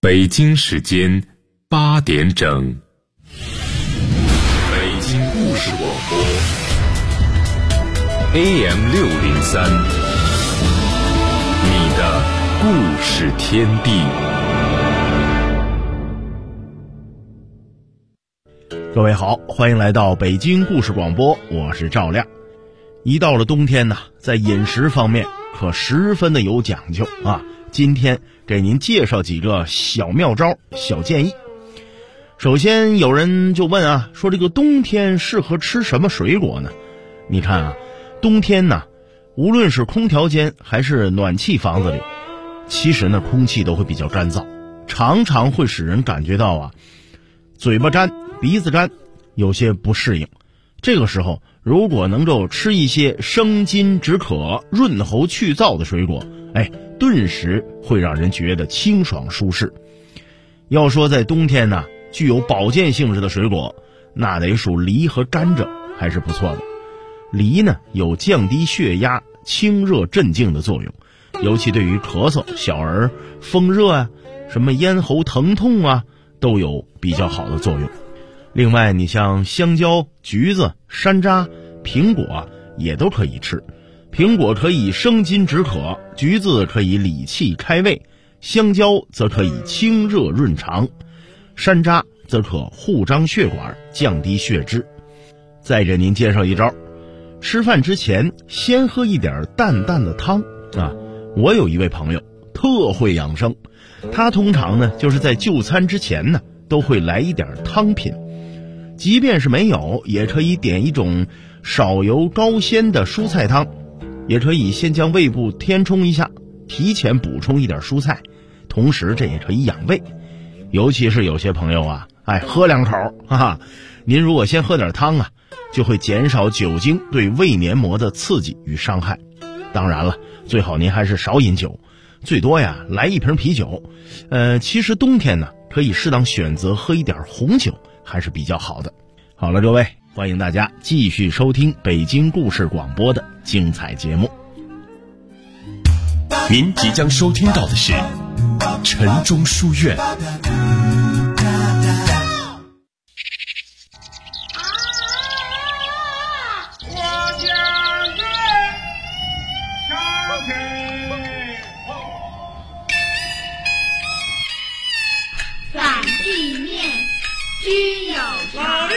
北京时间8点整，北京故事广播 AM603，你的故事天地。 各位好，欢迎来到北京故事广播，我是赵亮。一到了冬天呢，在饮食方面可十分的有讲究啊。今天给您介绍几个小妙招、小建议。首先有人就问啊，说这个冬天适合吃什么水果呢？你看啊，冬天呢，无论是空调间还是暖气房子里，其实呢空气都会比较干燥，常常会使人感觉到啊，嘴巴干、鼻子干，有些不适应。这个时候如果能够吃一些生津止渴、润喉去燥的水果，顿时会让人觉得清爽舒适。要说在冬天呢，具有保健性质的水果，那得数梨和甘蔗，还是不错的。梨呢有降低血压、清热镇静的作用，尤其对于咳嗽、小儿风热啊、什么咽喉疼痛啊，都有比较好的作用。另外你像香蕉、橘子、山楂、苹果也都可以吃。苹果可以生津止渴，橘子可以理气开胃，香蕉则可以清热润肠，山楂则可护张血管，降低血脂。再给您介绍一招，吃饭之前先喝一点淡淡的汤啊。我有一位朋友特会养生，他通常呢就是在就餐之前呢都会来一点汤品，即便是没有，也可以点一种少油高鲜的蔬菜汤，也可以先将胃部填充一下，提前补充一点蔬菜，同时这也可以养胃。尤其是有些朋友啊，喝两口您如果先喝点汤啊，就会减少酒精对胃黏膜的刺激与伤害。当然了，最好您还是少饮酒，最多呀来一瓶啤酒。其实冬天呢，可以适当选择喝一点红酒，还是比较好的。好了，各位，欢迎大家继续收听北京故事广播的精彩节目。 您即将收听到的是晨钟书院。 反地面均有常。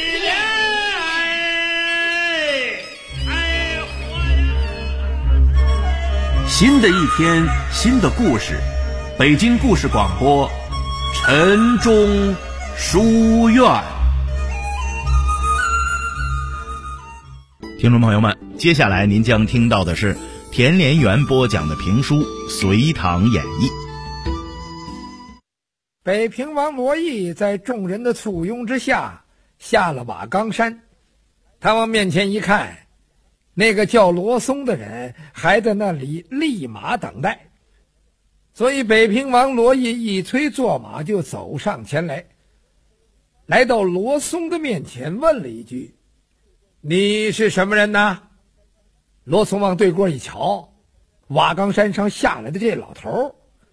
新的一天，新的故事，北京故事广播，晨钟书院。 听众朋友们，接下来您将听到的是田连元播讲的评书《隋唐演义》。 北平王罗毅在众人的簇拥之下下了瓦岗山，他往面前一看，那个叫罗松的人还在那里立马等待，所以北平王罗毅一催坐马就走上前来，来到罗松的面前问了一句：“你是什么人呢？”罗松往对过一瞧，瓦岗山上下来的这老头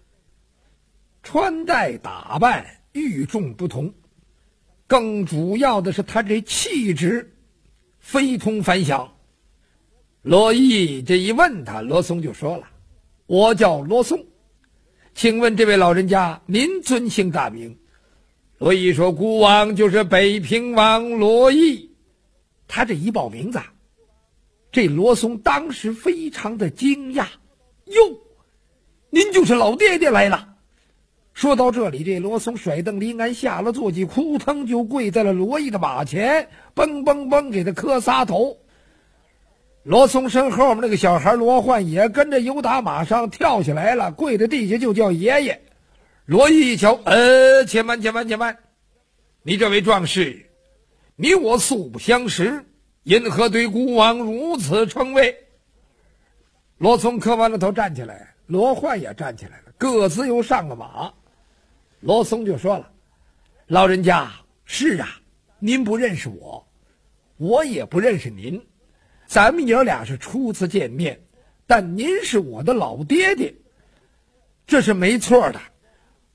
穿戴打扮与众不同，更主要的是他这气质非同凡响。罗毅这一问他，罗松就说了：“我叫罗松，请问这位老人家您尊姓大名？”罗毅说：“孤王就是北平王罗毅。”他这一报名字，这罗松当时非常的惊讶：“哟，您就是老爹爹来了。”说到这里，这罗松甩蹬离鞍，下了坐骑，扑腾就跪在了罗毅的马前，嘣嘣嘣给他磕仨头。罗松身后面那个小孩罗焕也跟着由打马上跳起来了，跪在地下就叫爷爷。罗毅一瞧，且慢，你这位壮士，你我素不相识，因何对孤王如此称谓？罗松磕完了头站起来，罗焕也站起来了，各自又上了马。罗松就说了：“老人家，是啊，您不认识我，我也不认识您，咱们爷俩是初次见面，但您是我的老爹爹，这是没错的。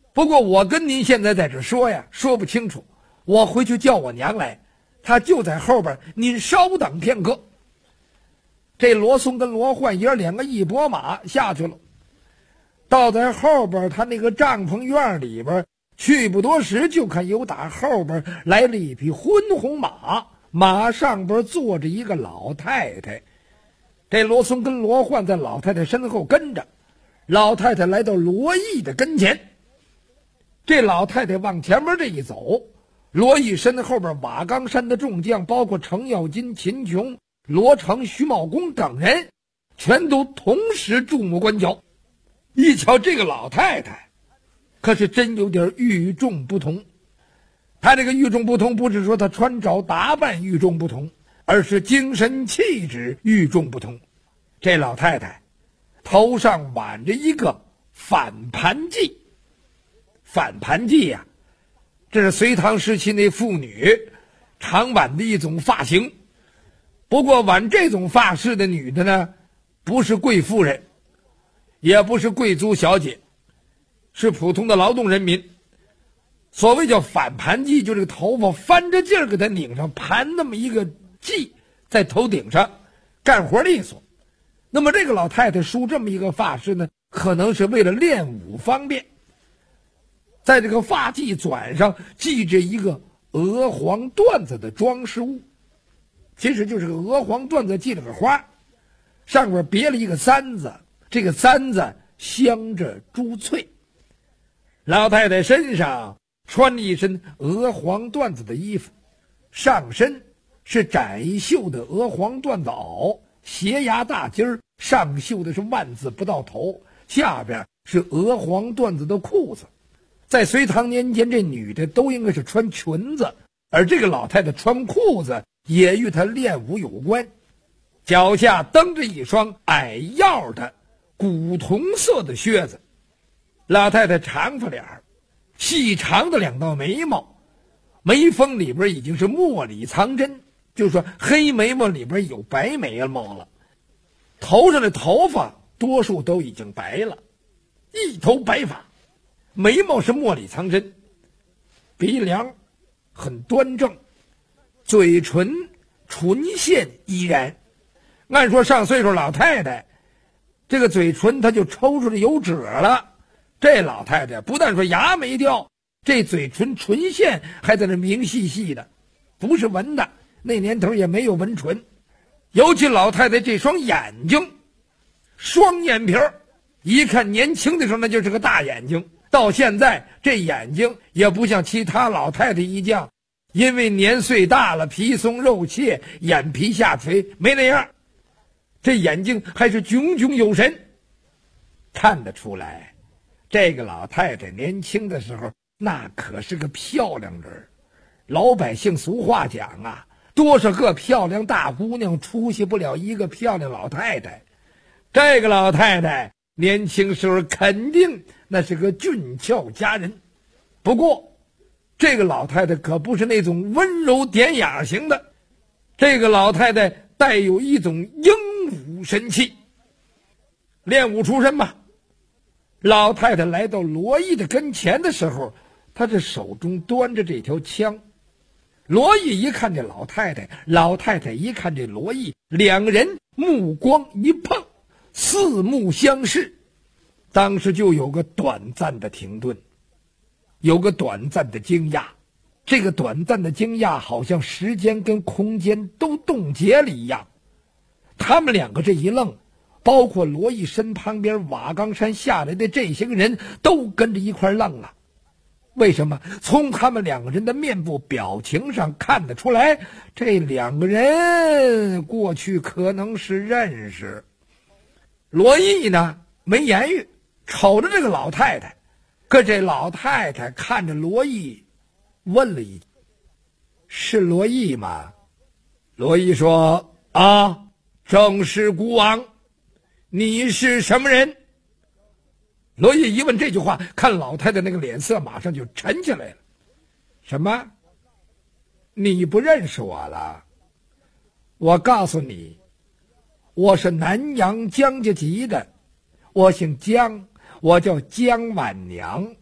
不过我跟您现在在这说呀，说不清楚，我回去叫我娘来，她就在后边，您稍等片刻。这罗松跟罗焕爷两个一拨马下去了，到在后边他那个帐篷院里边，去不多时，就看有打后边来了一匹昏红马，马上边坐着一个老太太。这罗松跟罗焕在老太太身后跟着，老太太来到罗毅的跟前。这老太太往前面这一走，罗毅身后边瓦岗山的众将，包括程咬金、秦琼、罗成、徐茂公等人，全都同时注目观瞧。一瞧这个老太太，可是真有点与众不同。她这个与众不同，不是说她穿着打扮与众不同，而是精神气质与众不同。这老太太头上挽着一个反盘髻。反盘髻呀，这是隋唐时期那妇女常挽的一种发型。不过挽这种发饰的女的呢，不是贵妇人，也不是贵族小姐，是普通的劳动人民。所谓叫反盘髻，就这个头发翻着劲儿给它拧上，盘那么一个髻在头顶上，干活利索。那么这个老太太梳这么一个发饰呢，可能是为了练武方便。在这个发髻转上系着一个鹅黄缎子的装饰物，其实就是个鹅黄缎子系了个花，上面别了一个簪子，这个簪子镶着珠翠。老太太身上穿了一身鹅黄缎子的衣服，上身是窄袖的鹅黄缎子袄，斜牙大襟儿，上绣的是万字不到头，下边是鹅黄缎子的裤子。在隋唐年间，这女的都应该是穿裙子，而这个老太太穿裤子也与她练武有关。脚下蹬着一双矮腰的古铜色的靴子。老太太长发脸，细长的两道眉毛，眉峰里边已经是墨里藏针，就是说黑眉毛里边有白眉毛了。头上的头发多数都已经白了，一头白发，眉毛是墨里藏针，鼻梁很端正，嘴唇唇线依然。按说上岁数老太太，这个嘴唇她就抽出来有褶了。这老太太不但说牙没掉，这嘴唇唇线还在那明细细的，不是纹的，那年头也没有纹唇。尤其老太太这双眼睛，双眼皮儿，一看年轻的时候那就是个大眼睛，到现在这眼睛也不像其他老太太一样，因为年岁大了，皮松肉怯，眼皮下垂，没那样。这眼睛还是炯炯有神，看得出来这个老太太年轻的时候那可是个漂亮人。老百姓俗话讲啊，多少个漂亮大姑娘出息不了一个漂亮老太太。这个老太太年轻时候肯定那是个俊俏佳人。不过这个老太太可不是那种温柔典雅型的，这个老太太带有一种英武神气。练武出身嘛，老太太来到罗毅的跟前的时候，她这手中端着这条枪。罗毅一看这老太太，老太太一看这罗毅，两个人目光一碰，四目相视，当时就有个短暂的停顿，有个短暂的惊讶。这个短暂的惊讶好像时间跟空间都冻结了一样。他们两个这一愣，包括罗毅身旁边瓦岗山下来的这些个人都跟着一块愣了。为什么？从他们两个人的面部表情上看得出来，这两个人过去可能是认识。罗毅呢没言语，瞅着这个老太太，可这老太太看着罗毅问了一句：“是罗毅吗？”罗毅说：“啊，正是孤王。你是什么人？”罗毅一问这句话，看老太太那个脸色马上就沉下来了。什么？你不认识我了？我告诉你，我是南阳江家籍的，我姓江，我叫江婉娘。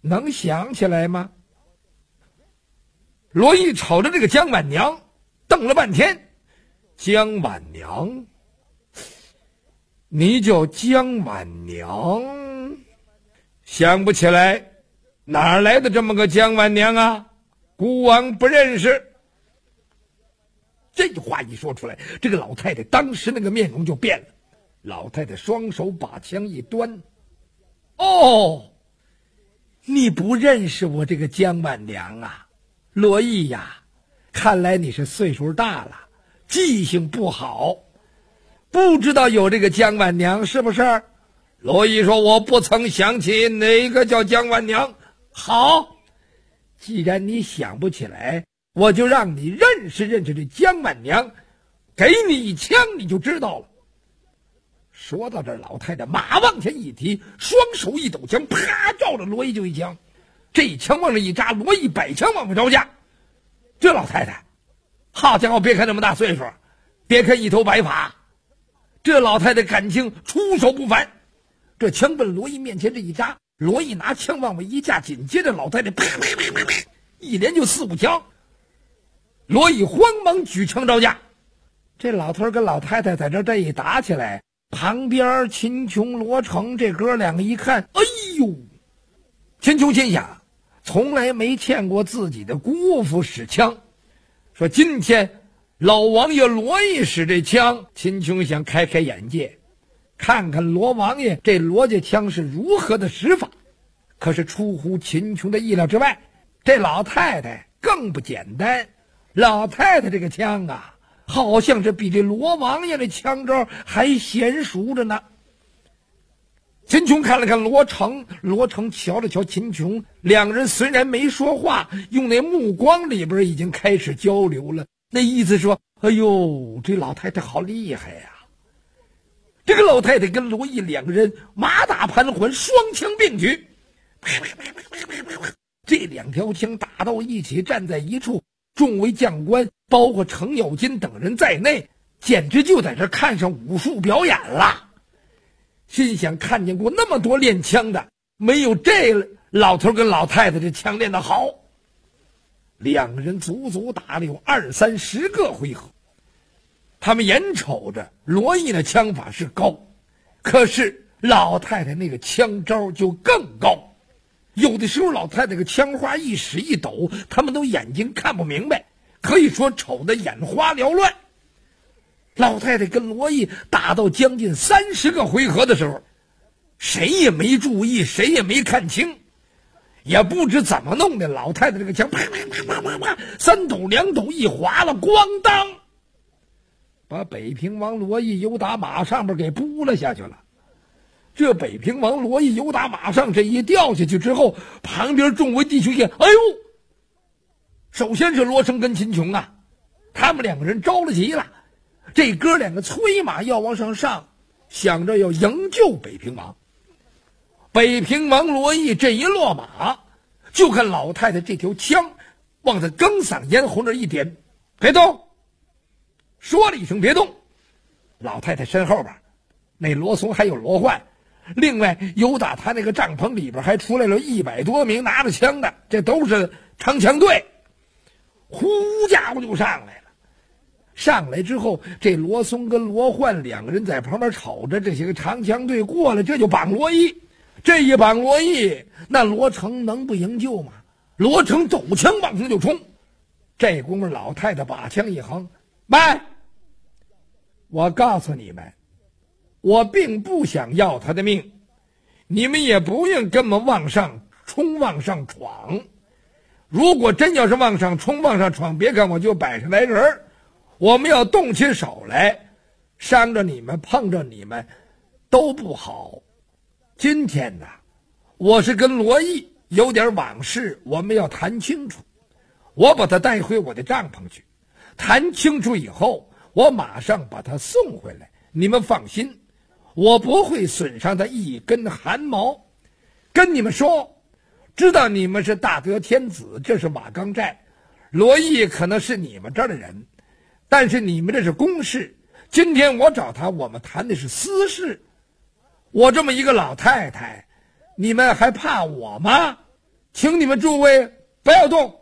能想起来吗？罗毅瞅着这个姜婉娘瞪了半天。姜婉娘？你叫姜婉娘？想不起来，哪来的这么个姜婉娘啊？孤王不认识。这话一说出来，这个老太太当时那个面容就变了。老太太双手把枪一端，哦，你不认识我这个姜婉娘啊？罗毅呀，看来你是岁数大了，记性不好，不知道有这个姜婉娘是不是？罗毅说，我不曾想起哪个叫姜婉娘。好，既然你想不起来，我就让你认识认识这姜婉娘，给你一枪你就知道了。说到这儿，老太太马往前一提，双手一抖枪，啪，照着罗毅就一枪。这一枪往这一扎，罗毅摆枪往回招架。这老太太，好家伙，别看这么大岁数，别看一头白发，这老太太感情出手不凡。这枪奔罗毅面前这一扎，罗毅拿枪往外一架，紧接着老太太啪啪啪啪啪，一连就4、5枪。罗毅慌忙举枪招架。这老头跟老太太在这一打起来，旁边秦琼、罗成这哥两个一看，哎呦！秦琼心想，从来没见过自己的姑父使枪，说今天老王爷罗毅使这枪，秦琼想开开眼界，看看罗王爷这罗家枪是如何的使法。可是出乎秦琼的意料之外，这老太太更不简单。老太太这个枪啊，好像是比这罗王爷的枪招还娴熟着呢。秦琼看了看罗成，罗成瞧了瞧秦琼，两人虽然没说话，用那目光里边已经开始交流了，那意思说，哎呦，这老太太好厉害呀！这个老太太跟罗毅两个人马打盘桓，双枪并举，这2条枪打到一起，站在一处，众位将官包括程咬金等人在内，简直就在这看上武术表演了。心想，看见过那么多练枪的，没有这老头跟老太太这枪练得好。两个人足足打了有20、30个回合。他们眼瞅着罗毅的枪法是高，可是老太太那个枪招就更高。有的时候老太太这个枪花一使一抖，他们都眼睛看不明白，可以说瞅得眼花缭乱。老太太跟罗毅打到将近30个回合的时候，谁也没注意，谁也没看清，也不知怎么弄的，老太太这个枪啪啪啪啪啪啪，3抖2抖一划了，咣当，把北平王罗毅由打马上边给扑了下去了。这北平王罗毅由打马上这一掉下去之后，旁边众位弟兄也哎呦！首先是罗成跟秦琼啊，他们两个人着了急了。这哥两个催马要往上上，想着要营救北平王。北平王罗毅这一落马，就看老太太这条枪往他更嗓咽喉那一点，别动，说了一声别动。老太太身后边那罗松还有罗焕，另外有打他那个帐篷里边还出来了100多名拿着枪的，这都是长枪队，呼家伙就上来了。上来之后，这罗松跟罗焕两个人在旁边瞅着，这些个长枪队过来，这就绑罗毅。这一绑罗毅，那罗成能不营救吗？罗成抖枪往上就冲。这功夫老太太把枪一横，慢！我告诉你们，我并不想要他的命，你们也不用跟我往上冲往上闯。如果真要是往上冲往上闯，别看我就摆上来人，我们要动起手来，伤着你们碰着你们都不好。今天呢，我是跟罗毅有点往事，我们要谈清楚。我把他带回我的帐篷去，谈清楚以后，我马上把他送回来。你们放心，我不会损伤他一根汗毛。跟你们说，知道你们是大德天子，这是瓦岗寨，罗毅可能是你们这儿的人，但是你们这是公事。今天我找他，我们谈的是私事。我这么一个老太太，你们还怕我吗？ 请你们诸位不要动。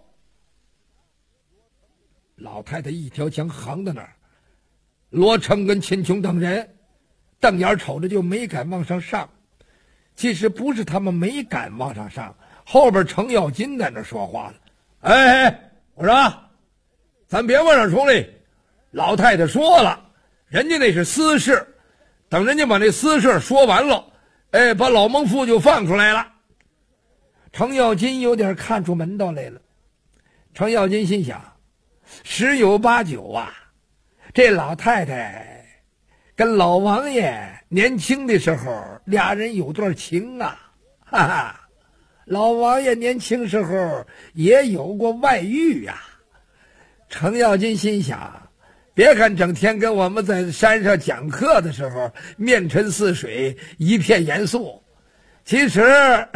老太太一条枪横在那儿，罗成跟秦琼等人瞪眼瞅着，就没敢往上上。其实不是他们没敢往上上，后边程咬金在那说话了：“哎，我说，咱别往上冲来。老太太说了，人家那是私事，等人家把那私事说完了，把老孟父就放出来了。”程咬金有点看出门道来了。程咬金心想，十有八九啊，这老太太跟老王爷年轻的时候俩人有段情啊，哈哈，老王爷年轻时候也有过外遇啊。程咬金心想，别看整天跟我们在山上讲课的时候面沉似水，一片严肃，其实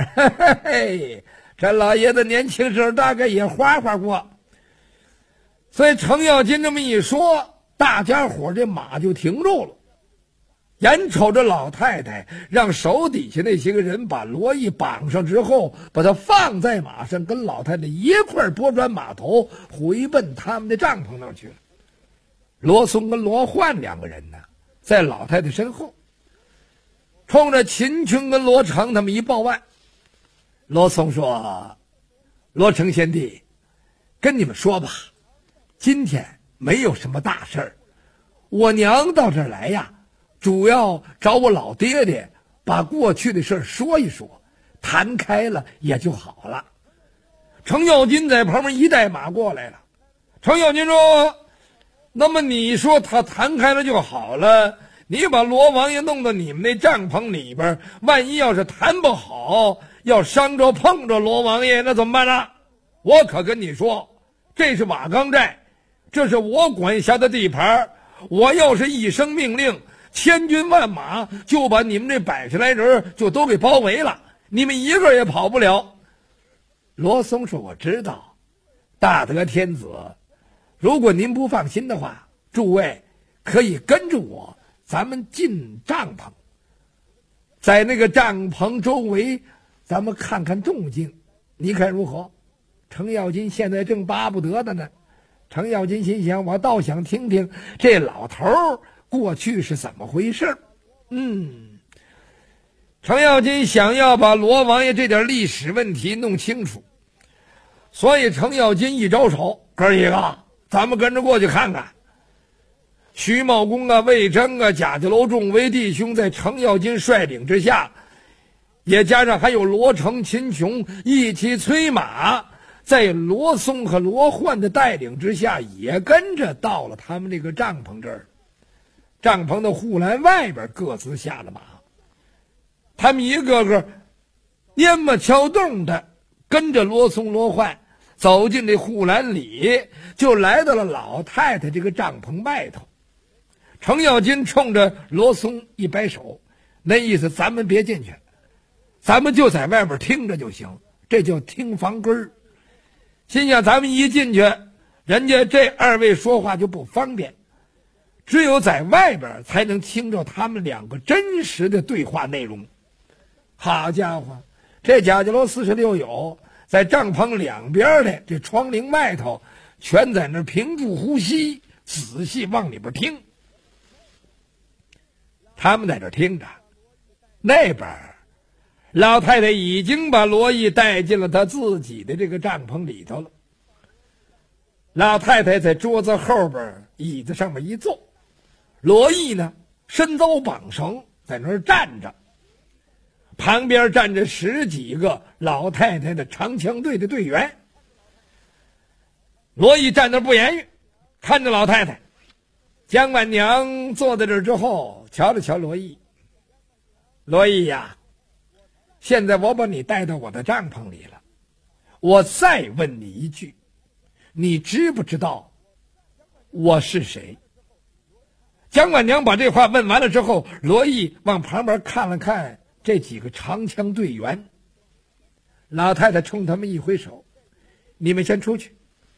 这老爷子年轻时候大概也花花过。所以程咬金这么一说，大家伙这马就停住了，眼瞅着老太太让手底下那些个人把罗毅绑上之后，把他放在马上，跟老太太一块拨转马头回奔他们的帐篷那儿去了。罗松跟罗焕两个人呢，在老太太身后，冲着秦琼跟罗成他们一报案。罗松说：“罗成贤弟，跟你们说吧，今天没有什么大事儿，我娘到这儿来呀，主要找我老爹爹把过去的事儿说一说，谈开了也就好了。”程咬金在旁边一带马过来了。程咬金说：“那么你说他谈开了就好了，你把罗王爷弄到你们那帐篷里边，万一要是谈不好，要伤着碰着罗王爷，那怎么办呢？我可跟你说，这是瓦岗寨，这是我管辖的地盘，我要是一声命令，千军万马就把你们这100来人就都给包围了，你们一个也跑不了。”罗松说：“我知道，大德天子，如果您不放心的话，诸位可以跟着我，咱们进帐篷，在那个帐篷周围咱们看看动静，你看如何？”程咬金现在正巴不得的呢。程咬金心想，我倒想听听这老头过去是怎么回事。程咬金想要把罗王爷这点历史问题弄清楚，所以程咬金一招手：“哥几个，咱们跟着过去看看。”徐茂公啊、魏征啊、贾家楼众位弟兄在程咬金率领之下，也加上还有罗成、秦琼一起催马，在罗松和罗焕的带领之下，也跟着到了他们这个帐篷这儿。帐篷的护栏外边各自下了马，他们一个个蔫么敲动的跟着罗松、罗焕走进这护栏里，就来到了老太太这个帐篷外头。程咬金冲着罗松一摆手，那意思咱们别进去，咱们就在外边听着就行，这叫听房根儿。心想咱们一进去，人家这2位说话就不方便，只有在外边才能听着他们2个真实的对话内容。好家伙，这贾家楼46友在帐篷两边的这窗棂外头，全在那屏住呼吸，仔细往里边听。他们在这听着，那边老太太已经把罗毅带进了她自己的这个帐篷里头了。老太太在桌子后边椅子上面一坐，罗毅呢身遭绑绳在那儿站着，旁边站着10几个老太太的长枪队的队员。罗毅站那不言语，看着老太太。姜婉娘坐在这儿之后，瞧了瞧罗毅：“罗毅呀，现在我把你带到我的帐篷里了，我再问你一句，你知不知道我是谁？”姜婉娘把这话问完了之后，罗毅往旁边看了看这几个长枪队员。老太太冲他们一挥手：“你们先出去。”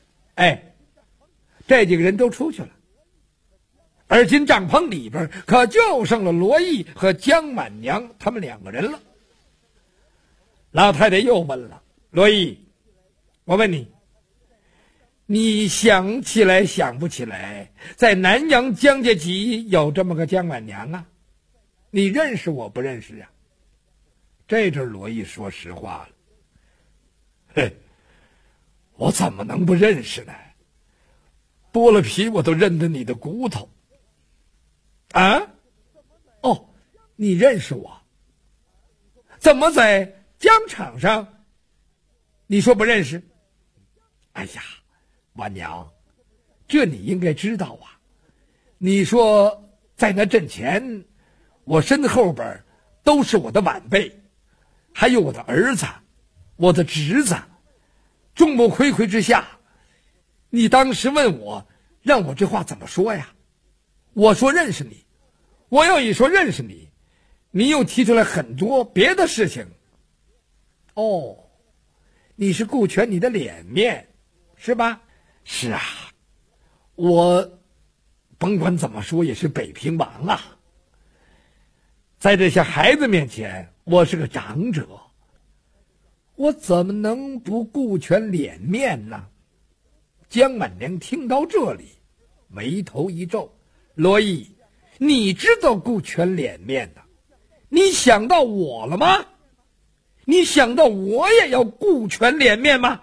这几个人都出去了。而今帐篷里边可就剩了罗毅和姜婉娘他们2个人了。老太太又问了：“ 罗毅，我问你，你想起来想不起来，在南阳江家集有这么个江婉娘啊？你认识我不认识啊？这阵罗毅说实话了，嘿，我怎么能不认识呢？剥了皮我都认得你的骨头。啊？哦，你认识我？怎么在疆场上你说不认识？哎呀，婉娘，这你应该知道啊。你说在那阵前，我身后边都是我的晚辈，还有我的儿子，我的侄子，众目睽睽之下，你当时问我，让我这话怎么说呀？我说认识你，我要一说认识你，你又提出来很多别的事情。哦，你是顾全你的脸面，是吧？是啊，我甭管怎么说也是北平王啊，在这些孩子面前，我是个长者，我怎么能不顾全脸面呢？江满娘听到这里，眉头一皱，罗毅，你知道顾全脸面的，你想到我了吗？你想到我也要顾全脸面吗？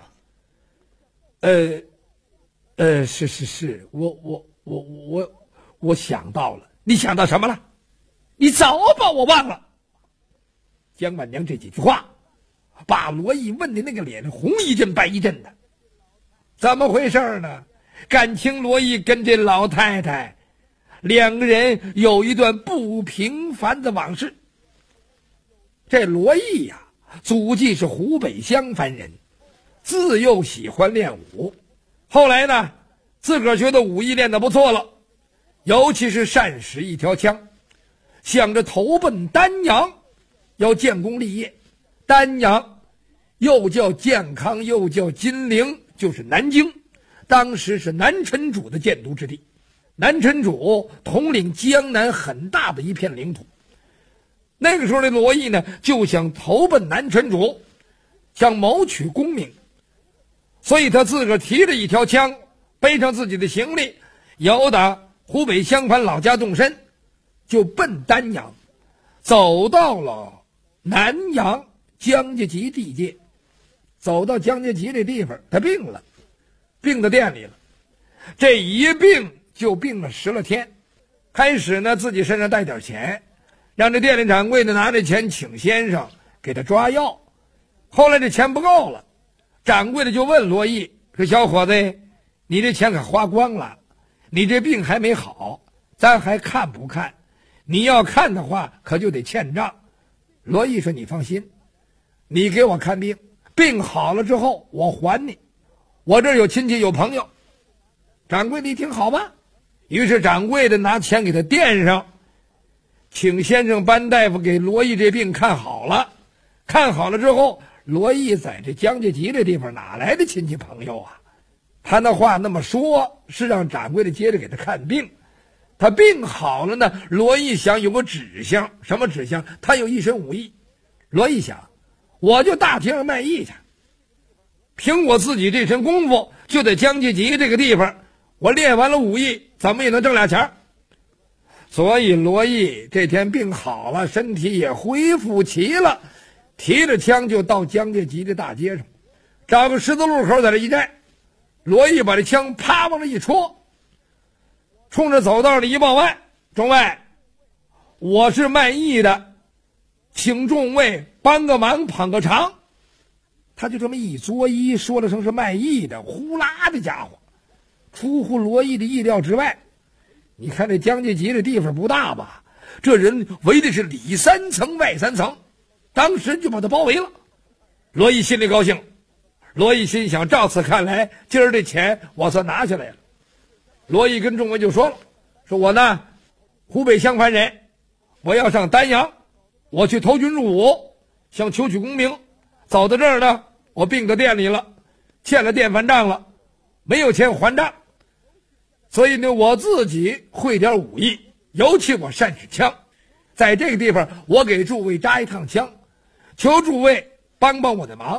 是，我想到了。你想到什么了？你早把我忘了。江满娘这几句话，把罗毅问的那个脸红一阵白一阵的。怎么回事呢？感情罗毅跟这老太太两个人有一段不平凡的往事。这罗毅呀，祖籍是湖北襄樊人，自幼喜欢练武，后来呢，自个儿觉得武艺练得不错了，尤其是善使一条枪，想着投奔丹阳，要建功立业。丹阳又叫建康，又叫金陵，就是南京，当时是南陈主的建都之地。南陈主统领江南很大的一片领土，那个时候的罗毅呢，就想投奔南陈主，想谋取功名，所以他自个儿提着一条枪，背上自己的行李，由打湖北襄樊老家动身，就奔丹阳，走到了南阳江家集地界。走到江家集这地方，他病了，病到店里了。这一病就病了10来天。开始呢，自己身上带点钱，让这店里掌柜的拿这钱请先生给他抓药。后来这钱不够了，掌柜的就问罗毅说：“小伙子，你这钱可花光了，你这病还没好，咱还看不看？你要看的话，可就得欠账。”罗毅说：“你放心，你给我看病，病好了之后我还你，我这儿有亲戚有朋友。”掌柜的一听好吧，于是掌柜的拿钱给他垫上，请先生班大夫给罗毅这病看好了。看好了之后，罗毅在这江家集这地方哪来的亲戚朋友啊？他那话那么说，是让掌柜的接着给他看病。他病好了呢，罗毅想有个指向，什么指向？他有一身武艺。罗毅想，我就大街上卖艺去，凭我自己这身功夫，就在江家集这个地方，我练完了武艺，怎么也能挣俩钱。所以罗毅这天病好了，身体也恢复齐了，提着枪就到江家集的大街上，找个十字路口在这一站。罗毅把这枪啪往这一戳，冲着走道里一报案：“众位，我是卖艺的，请众位帮个忙捧个场。”他就这么一作揖，说了声是卖艺的，呼啦的家伙，出乎罗毅的意料之外。你看这江家集这地方不大吧，这人围的是里3层外3层，当时就把他包围了。罗毅心里高兴，罗毅心想，照此看来，今儿这钱我算拿下来了。罗毅跟众位就说了，说我呢，湖北襄樊人，我要上丹阳，我去投军入伍，想求取功名。走到这儿呢，我病到店里了，欠了店饭账了，没有钱还账，所以呢，我自己会点武艺，尤其我善使枪，在这个地方我给诸位扎一趟枪，求诸位帮帮我的忙，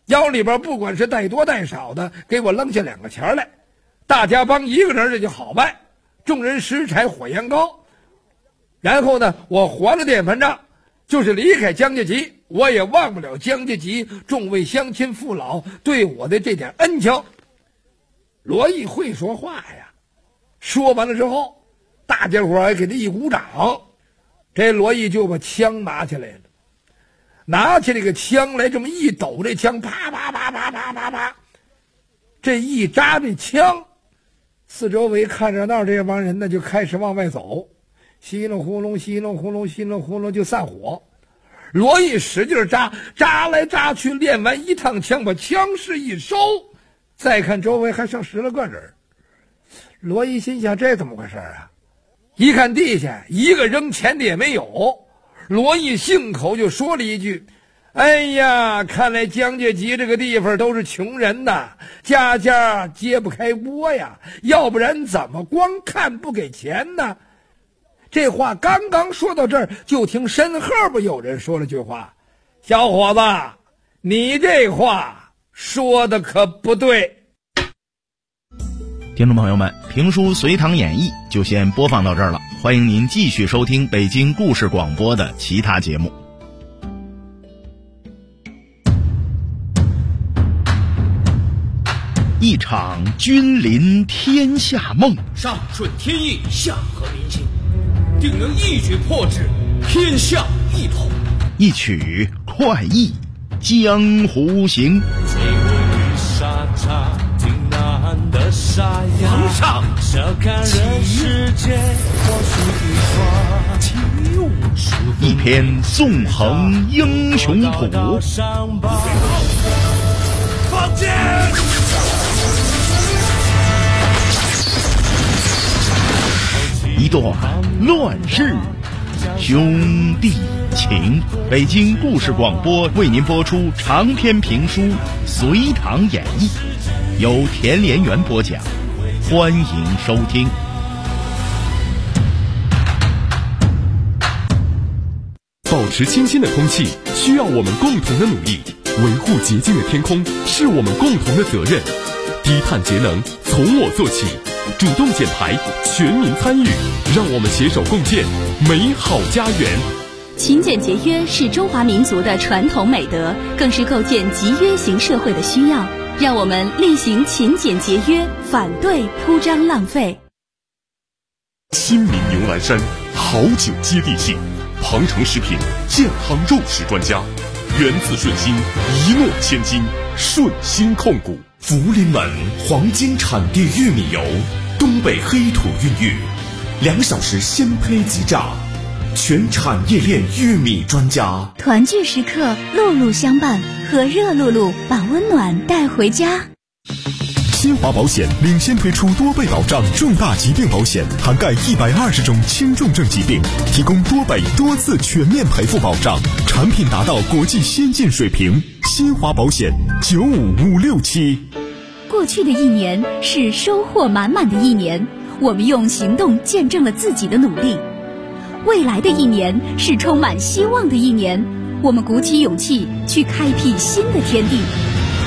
腰里边不管是带多带少的，给我扔下2个钱来，大家帮1个人这就好办，众人拾柴火焰高。然后呢，我还了电饭账，就是离开江家集，我也忘不了江家集众位乡亲父老对我的这点恩情。罗毅会说话呀，说完了之后，大家伙还给他一鼓掌，这罗毅就把枪拿起来了，拿起这个枪来，这么一抖，这枪啪啪啪啪啪啪啪，这一扎这枪，四周围看热闹这帮人呢就开始往外走，稀里呼隆稀里呼隆稀里呼隆就散伙。罗毅使劲扎，扎来扎去，练完一趟枪，把枪势一收，再看周围还剩10来个人。罗毅心想，这怎么回事啊？一看地下一个扔钱的也没有，罗毅信口就说了一句：哎呀，看来江家集这个地方都是穷人呐，家家揭不开锅呀，要不然怎么光看不给钱呢？这话刚刚说到这儿，就听身后边有人说了句话：小伙子，你这话说的可不对。 听众朋友们，评书《隋唐演义》就先播放到这儿了，欢迎您继续收听北京故事广播的其他节目。一场君临天下梦， 上顺天意，下合民心，定能一举破之，天下一统。 一曲快意江湖行。 皇上， 一篇纵横英雄谱， 放箭！ 一段乱世兄弟情。北京故事广播为您播出长篇评书《隋唐演义》，由田连元播讲，欢迎收听。 保持清新的空气需要我们共同的努力，维护洁净的天空是我们共同的责任。低碳节能从我做起，主动减排，全民参与，让我们携手共建美好家园。 勤俭节约是中华民族的传统美德，更是构建集约型社会的需要。让我们力行勤俭节约，反对铺张浪费。 新民牛栏山好酒接地气，庞城食品健康肉食专家，源自顺心，一诺千金，顺心控股。 福临门黄金产地玉米油，东北黑土孕育，2小时鲜胚即榨，全产业链玉米专家。 团聚时刻，路路相伴，和热露露把温暖带回家。 新华保险领先推出多倍保障重大疾病保险，涵盖120种轻重症疾病，提供多倍多次全面赔付保障，产品达到国际先进水平。新华保险95567。 过去的一年是收获满满的一年，我们用行动见证了自己的努力。未来的一年是充满希望的一年，我们鼓起勇气去开辟新的天地。